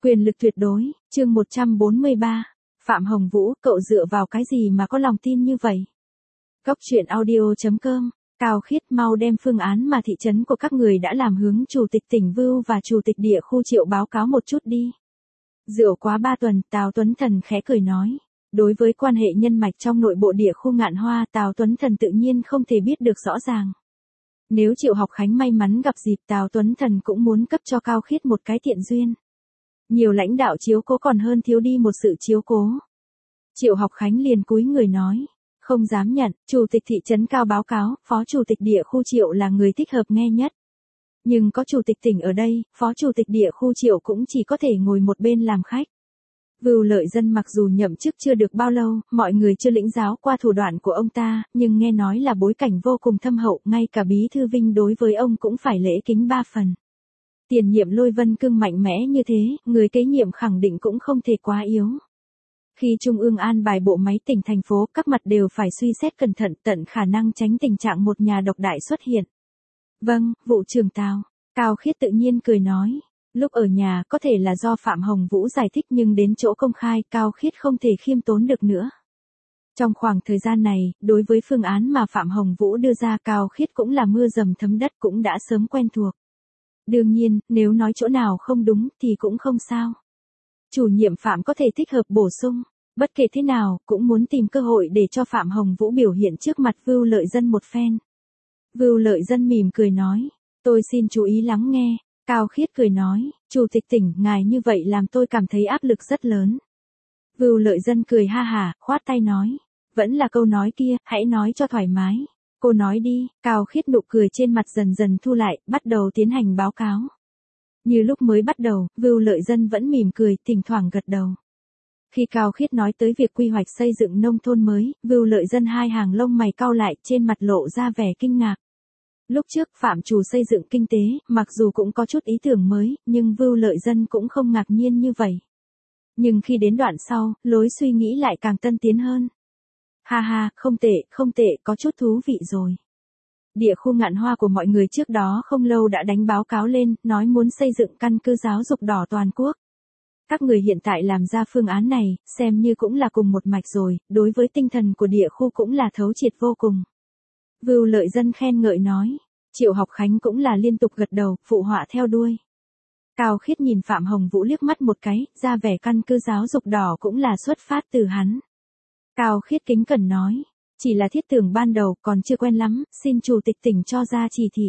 Quyền lực tuyệt đối, chương 143. Phạm Hồng Vũ, cậu dựa vào cái gì mà có lòng tin như vậy? Góc truyện audio.com, Cao Khiết mau đem phương án mà thị trấn của các người đã làm hướng chủ tịch tỉnh Vưu và chủ tịch địa khu Triệu báo cáo một chút đi. Rượu quá 3 tuần, Tào Tuấn Thần khẽ cười nói. Đối với quan hệ nhân mạch trong nội bộ địa khu Ngạn Hoa, Tào Tuấn Thần tự nhiên không thể biết được rõ ràng. Nếu Triệu Học Khánh may mắn gặp dịp, Tào Tuấn Thần cũng muốn cấp cho Cao Khiết một cái thiện duyên. Nhiều lãnh đạo chiếu cố còn hơn thiếu đi một sự chiếu cố. Triệu Học Khánh liền cúi người nói, không dám nhận, chủ tịch thị trấn Cao báo cáo, phó chủ tịch địa khu Triệu là người thích hợp nghe nhất. Nhưng có chủ tịch tỉnh ở đây, phó chủ tịch địa khu Triệu cũng chỉ có thể ngồi một bên làm khách. Vưu Lợi Dân mặc dù nhậm chức chưa được bao lâu, mọi người chưa lĩnh giáo qua thủ đoạn của ông ta, nhưng nghe nói là bối cảnh vô cùng thâm hậu, ngay cả Bí thư Vinh đối với ông cũng phải lễ kính 3 phần. Tiền nhiệm Lôi Vân Cương mạnh mẽ như thế, người kế nhiệm khẳng định cũng không thể quá yếu. Khi Trung ương an bài bộ máy tỉnh thành phố, các mặt đều phải suy xét cẩn thận, tận khả năng tránh tình trạng một nhà độc đại xuất hiện. Vâng, vụ trưởng Tào. Cao Khiết tự nhiên cười nói. Lúc ở nhà có thể là do Phạm Hồng Vũ giải thích, nhưng đến chỗ công khai, Cao Khiết không thể khiêm tốn được nữa. Trong khoảng thời gian này, đối với phương án mà Phạm Hồng Vũ đưa ra, Cao Khiết cũng là mưa dầm thấm đất, cũng đã sớm quen thuộc. Đương nhiên, nếu nói chỗ nào không đúng thì cũng không sao. Chủ nhiệm Phạm có thể thích hợp bổ sung, bất kể thế nào, cũng muốn tìm cơ hội để cho Phạm Hồng Vũ biểu hiện trước mặt Vưu Lợi Dân một phen. Vưu Lợi Dân mỉm cười nói, tôi xin chú ý lắng nghe. Cao Khiết cười nói, chủ tịch tỉnh, ngài như vậy làm tôi cảm thấy áp lực rất lớn. Vưu Lợi Dân cười ha hả, khoát tay nói, vẫn là câu nói kia, hãy nói cho thoải mái. Cô nói đi. Cao Khiết nụ cười trên mặt dần dần thu lại, bắt đầu tiến hành báo cáo. Như lúc mới bắt đầu, Vưu Lợi Dân vẫn mỉm cười, thỉnh thoảng gật đầu. Khi Cao Khiết nói tới việc quy hoạch xây dựng nông thôn mới, Vưu Lợi Dân hai hàng lông mày cau lại, trên mặt lộ ra vẻ kinh ngạc. Lúc trước Phạm chủ xây dựng kinh tế, mặc dù cũng có chút ý tưởng mới, nhưng Vưu Lợi Dân cũng không ngạc nhiên như vậy. Nhưng khi đến đoạn sau, lối suy nghĩ lại càng tân tiến hơn. Ha ha, không tệ, có chút thú vị rồi. Địa khu Ngạn Hoa của mọi người trước đó không lâu đã đánh báo cáo lên, nói muốn xây dựng căn cứ giáo dục đỏ toàn quốc. Các người hiện tại làm ra phương án này, xem như cũng là cùng một mạch rồi, đối với tinh thần của địa khu cũng là thấu triệt vô cùng. Vưu Lợi Dân khen ngợi nói, Triệu Học Khánh cũng là liên tục gật đầu, phụ họa theo đuôi. Cao Khiết nhìn Phạm Hồng Vũ liếc mắt một cái, ra vẻ căn cứ giáo dục đỏ cũng là xuất phát từ hắn. Cao Khiết kính cẩn nói, chỉ là thiết tưởng ban đầu, còn chưa quen lắm, xin chủ tịch tỉnh cho ra chỉ thị.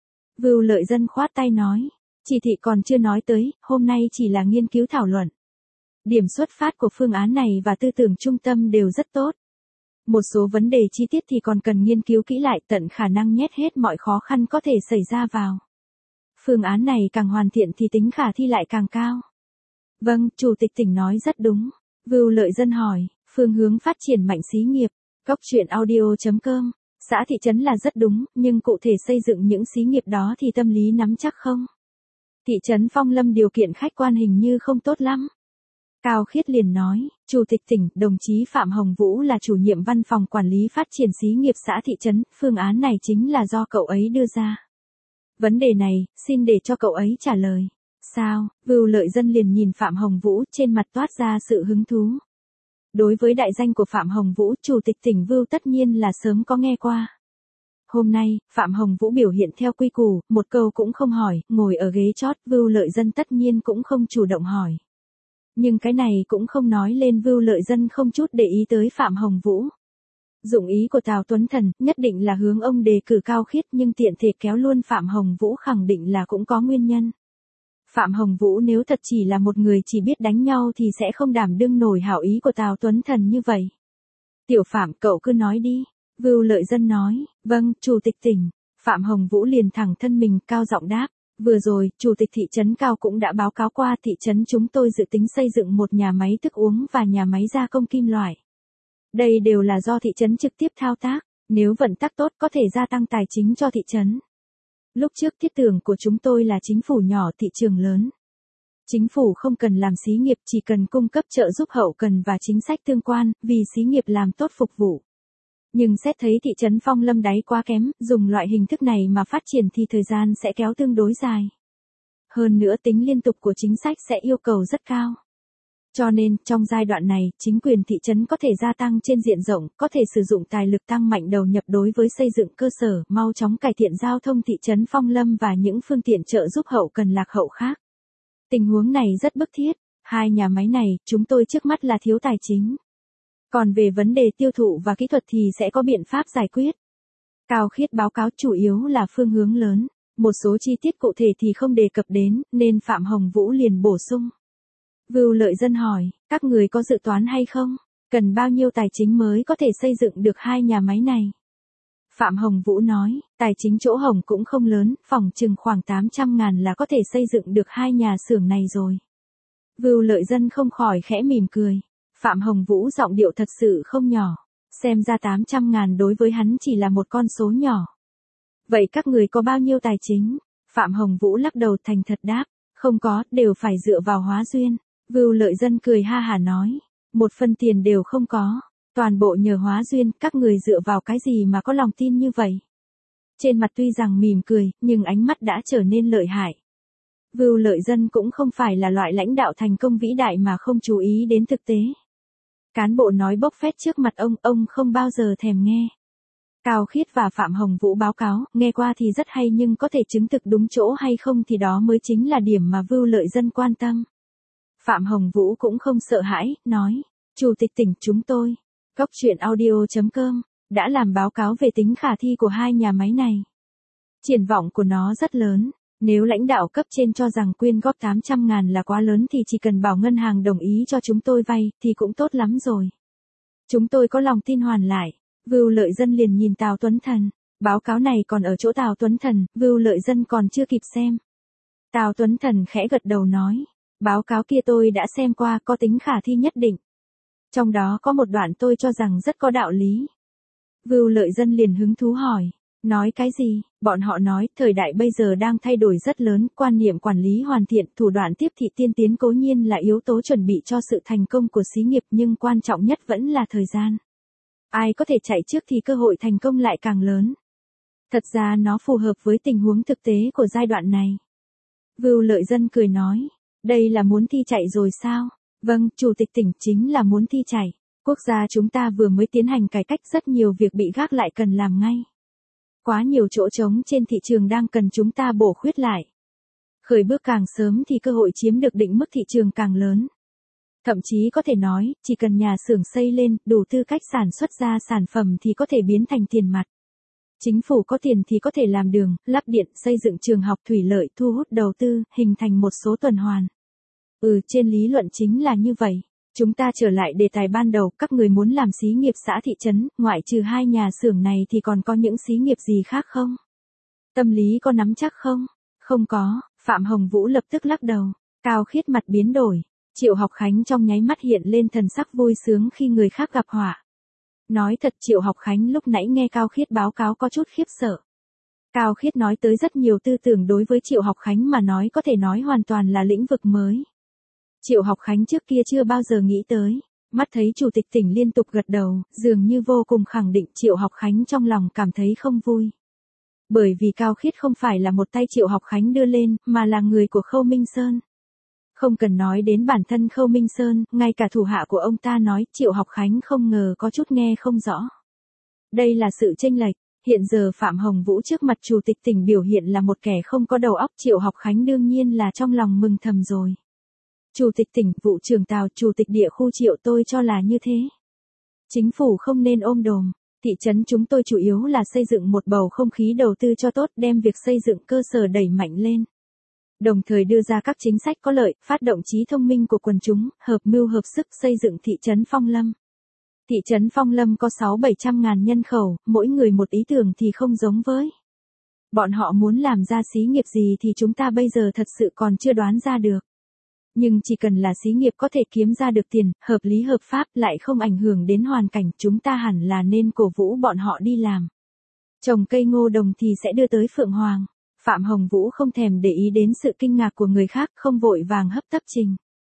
Vưu Lợi Dân khoát tay nói, chỉ thị còn chưa nói tới, hôm nay chỉ là nghiên cứu thảo luận. Điểm xuất phát của phương án này và tư tưởng trung tâm đều rất tốt. Một số vấn đề chi tiết thì còn cần nghiên cứu kỹ lại, tận khả năng nhét hết mọi khó khăn có thể xảy ra vào. Phương án này càng hoàn thiện thì tính khả thi lại càng cao. Vâng, chủ tịch tỉnh nói rất đúng. Vưu Lợi Dân hỏi, phương hướng phát triển mạnh xí nghiệp. Góc truyện audio.com, xã thị trấn là rất đúng, nhưng cụ thể xây dựng những xí nghiệp đó thì tâm lý nắm chắc không? Thị trấn Phong Lâm điều kiện khách quan hình như không tốt lắm. Cao Khiết liền nói, chủ tịch tỉnh, đồng chí Phạm Hồng Vũ là chủ nhiệm văn phòng quản lý phát triển xí nghiệp xã thị trấn, phương án này chính là do cậu ấy đưa ra. Vấn đề này, xin để cho cậu ấy trả lời. Sao? Vưu Lợi Dân liền nhìn Phạm Hồng Vũ, trên mặt toát ra sự hứng thú. Đối với đại danh của Phạm Hồng Vũ, chủ tịch tỉnh Vưu tất nhiên là sớm có nghe qua. Hôm nay, Phạm Hồng Vũ biểu hiện theo quy củ, một câu cũng không hỏi, ngồi ở ghế chót, Vưu Lợi Dân tất nhiên cũng không chủ động hỏi. Nhưng cái này cũng không nói lên Vưu Lợi Dân không chút để ý tới Phạm Hồng Vũ. Dụng ý của Tào Tuấn Thần, nhất định là hướng ông đề cử Cao Khiết, nhưng tiện thể kéo luôn Phạm Hồng Vũ khẳng định là cũng có nguyên nhân. Phạm Hồng Vũ nếu thật chỉ là một người chỉ biết đánh nhau thì sẽ không đảm đương nổi hảo ý của Tào Tuấn Thần như vậy. Tiểu Phạm, cậu cứ nói đi. Vưu Lợi Dân nói, vâng, chủ tịch tỉnh. Phạm Hồng Vũ liền thẳng thân mình, cao giọng đáp. Vừa rồi, chủ tịch thị trấn Cao cũng đã báo cáo qua, thị trấn chúng tôi dự tính xây dựng một nhà máy thức uống và nhà máy gia công kim loại. Đây đều là do thị trấn trực tiếp thao tác, nếu vận tắc tốt có thể gia tăng tài chính cho thị trấn. Lúc trước thiết tưởng của chúng tôi là chính phủ nhỏ thị trường lớn. Chính phủ không cần làm xí nghiệp, chỉ cần cung cấp trợ giúp hậu cần và chính sách tương quan, vì xí nghiệp làm tốt phục vụ. Nhưng xét thấy thị trấn Phong Lâm đáy quá kém, dùng loại hình thức này mà phát triển thì thời gian sẽ kéo tương đối dài. Hơn nữa tính liên tục của chính sách sẽ yêu cầu rất cao. Cho nên, trong giai đoạn này, chính quyền thị trấn có thể gia tăng trên diện rộng, có thể sử dụng tài lực tăng mạnh đầu nhập đối với xây dựng cơ sở, mau chóng cải thiện giao thông thị trấn Phong Lâm và những phương tiện trợ giúp hậu cần lạc hậu khác. Tình huống này rất bức thiết. Hai nhà máy này, chúng tôi trước mắt là thiếu tài chính. Còn về vấn đề tiêu thụ và kỹ thuật thì sẽ có biện pháp giải quyết. Cao Khiết báo cáo chủ yếu là phương hướng lớn, một số chi tiết cụ thể thì không đề cập đến, nên Phạm Hồng Vũ liền bổ sung. Vưu Lợi Dân hỏi, các người có dự toán hay không? Cần bao nhiêu tài chính mới có thể xây dựng được hai nhà máy này? Phạm Hồng Vũ nói, tài chính chỗ Hồng cũng không lớn, phỏng chừng khoảng 800.000 là có thể xây dựng được hai nhà xưởng này rồi. Vưu Lợi Dân không khỏi khẽ mỉm cười. Phạm Hồng Vũ giọng điệu thật sự không nhỏ. Xem ra 800.000 đối với hắn chỉ là một con số nhỏ. Vậy các người có bao nhiêu tài chính? Phạm Hồng Vũ lắc đầu thành thật đáp. Không có, đều phải dựa vào hóa duyên. Vưu Lợi Dân cười ha hả nói. Một phân tiền đều không có. Toàn bộ nhờ hóa duyên, các người dựa vào cái gì mà có lòng tin như vậy? Trên mặt tuy rằng mỉm cười, nhưng ánh mắt đã trở nên lợi hại. Vưu Lợi Dân cũng không phải là loại lãnh đạo thành công vĩ đại mà không chú ý đến thực tế. Cán bộ nói bốc phét trước mặt ông không bao giờ thèm nghe. Cao Khiết và Phạm Hồng Vũ báo cáo, nghe qua thì rất hay nhưng có thể chứng thực đúng chỗ hay không thì đó mới chính là điểm mà Vưu Lợi Dân quan tâm. Phạm Hồng Vũ cũng không sợ hãi, nói, Chủ tịch tỉnh chúng tôi, Coctruyện.audio.com, đã làm báo cáo về tính khả thi của hai nhà máy này. Triển vọng của nó rất lớn. Nếu lãnh đạo cấp trên cho rằng quyên góp 800.000 là quá lớn thì chỉ cần bảo ngân hàng đồng ý cho chúng tôi vay, thì cũng tốt lắm rồi. Chúng tôi có lòng tin hoàn lại. Vưu Lợi Dân liền nhìn Tào Tuấn Thần. Báo cáo này còn ở chỗ Tào Tuấn Thần, Vưu Lợi Dân còn chưa kịp xem. Tào Tuấn Thần khẽ gật đầu nói. Báo cáo kia tôi đã xem qua, có tính khả thi nhất định. Trong đó có một đoạn tôi cho rằng rất có đạo lý. Vưu Lợi Dân liền hứng thú hỏi. Nói cái gì? Bọn họ nói, thời đại bây giờ đang thay đổi rất lớn, quan niệm quản lý hoàn thiện, thủ đoạn tiếp thị tiên tiến cố nhiên là yếu tố chuẩn bị cho sự thành công của xí nghiệp nhưng quan trọng nhất vẫn là thời gian. Ai có thể chạy trước thì cơ hội thành công lại càng lớn. Thật ra nó phù hợp với tình huống thực tế của giai đoạn này. Vưu Lợi Dân cười nói, đây là muốn thi chạy rồi sao? Vâng, Chủ tịch tỉnh chính là muốn thi chạy. Quốc gia chúng ta vừa mới tiến hành cải cách, rất nhiều việc bị gác lại cần làm ngay. Quá nhiều chỗ trống trên thị trường đang cần chúng ta bổ khuyết lại. Khởi bước càng sớm thì cơ hội chiếm được định mức thị trường càng lớn. Thậm chí có thể nói, chỉ cần nhà xưởng xây lên, đủ tư cách sản xuất ra sản phẩm thì có thể biến thành tiền mặt. Chính phủ có tiền thì có thể làm đường, lắp điện, xây dựng trường học, thủy lợi, thu hút đầu tư, hình thành một số tuần hoàn. Trên lý luận chính là như vậy. Chúng ta trở lại đề tài ban đầu, các người muốn làm xí nghiệp xã thị trấn, ngoại trừ hai nhà xưởng này thì còn có những xí nghiệp gì khác không? Tâm lý có nắm chắc không? Không có, Phạm Hồng Vũ lập tức lắc đầu. Cao Khiết mặt biến đổi. Triệu Học Khánh trong nháy mắt hiện lên thần sắc vui sướng khi người khác gặp họa. Nói thật, Triệu Học Khánh lúc nãy nghe Cao Khiết báo cáo có chút khiếp sợ. Cao Khiết nói tới rất nhiều tư tưởng đối với Triệu Học Khánh mà nói có thể nói hoàn toàn là lĩnh vực mới. Triệu Học Khánh trước kia chưa bao giờ nghĩ tới. Mắt thấy Chủ tịch tỉnh liên tục gật đầu, dường như vô cùng khẳng định, Triệu Học Khánh trong lòng cảm thấy không vui. Bởi vì Cao Khiết không phải là một tay Triệu Học Khánh đưa lên, mà là người của Khâu Minh Sơn. Không cần nói đến bản thân Khâu Minh Sơn, ngay cả thủ hạ của ông ta nói, Triệu Học Khánh không ngờ có chút nghe không rõ. Đây là sự chênh lệch. Hiện giờ Phạm Hồng Vũ trước mặt Chủ tịch tỉnh biểu hiện là một kẻ không có đầu óc, Triệu Học Khánh đương nhiên là trong lòng mừng thầm rồi. Chủ tịch tỉnh, vụ trưởng Tào, Chủ tịch địa khu Triệu, tôi cho là như thế. Chính phủ không nên ôm đồm. Thị trấn chúng tôi chủ yếu là xây dựng một bầu không khí đầu tư cho tốt, đem việc xây dựng cơ sở đẩy mạnh lên. Đồng thời đưa ra các chính sách có lợi, phát động trí thông minh của quần chúng, hợp mưu hợp sức xây dựng thị trấn Phong Lâm. Thị trấn Phong Lâm có 600-700 ngàn nhân khẩu, mỗi người một ý tưởng thì không giống với. Bọn họ muốn làm ra xí nghiệp gì thì chúng ta bây giờ thật sự còn chưa đoán ra được. Nhưng chỉ cần là xí nghiệp có thể kiếm ra được tiền, hợp lý hợp pháp, lại không ảnh hưởng đến hoàn cảnh, chúng ta hẳn là nên cổ vũ bọn họ đi làm. Trồng cây ngô đồng thì sẽ đưa tới Phượng Hoàng. Phạm Hồng Vũ không thèm để ý đến sự kinh ngạc của người khác, không vội vàng hấp tấp trình.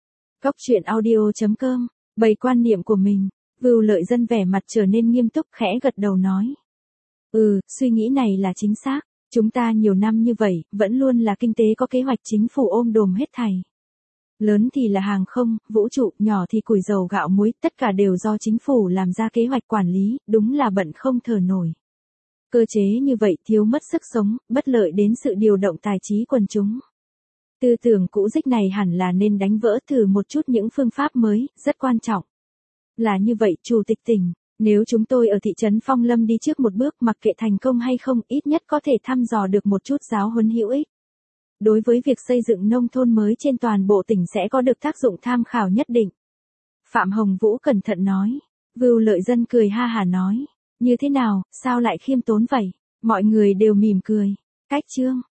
Coctruyện.audio.com, bày quan niệm của mình. Vưu Lợi Dân vẻ mặt trở nên nghiêm túc, khẽ gật đầu nói. Suy nghĩ này là chính xác. Chúng ta nhiều năm như vậy, vẫn luôn là kinh tế có kế hoạch chính phủ ôm đồm hết thảy. Lớn thì là hàng không, vũ trụ, nhỏ thì củi dầu gạo muối, tất cả đều do chính phủ làm ra kế hoạch quản lý, đúng là bận không thở nổi. Cơ chế như vậy thiếu mất sức sống, bất lợi đến sự điều động tài trí quần chúng. Tư tưởng cũ dích này hẳn là nên đánh vỡ thử một chút những phương pháp mới, rất quan trọng. Là như vậy, Chủ tịch tỉnh, nếu chúng tôi ở thị trấn Phong Lâm đi trước một bước mặc kệ thành công hay không, ít nhất có thể thăm dò được một chút giáo huấn hữu ích. Đối với việc xây dựng nông thôn mới trên toàn bộ tỉnh sẽ có được tác dụng tham khảo nhất định. Phạm Hồng Vũ cẩn thận nói. Vưu Lợi Dân cười ha hả nói. Như thế nào, sao lại khiêm tốn vậy? Mọi người đều mỉm cười. Cách chương.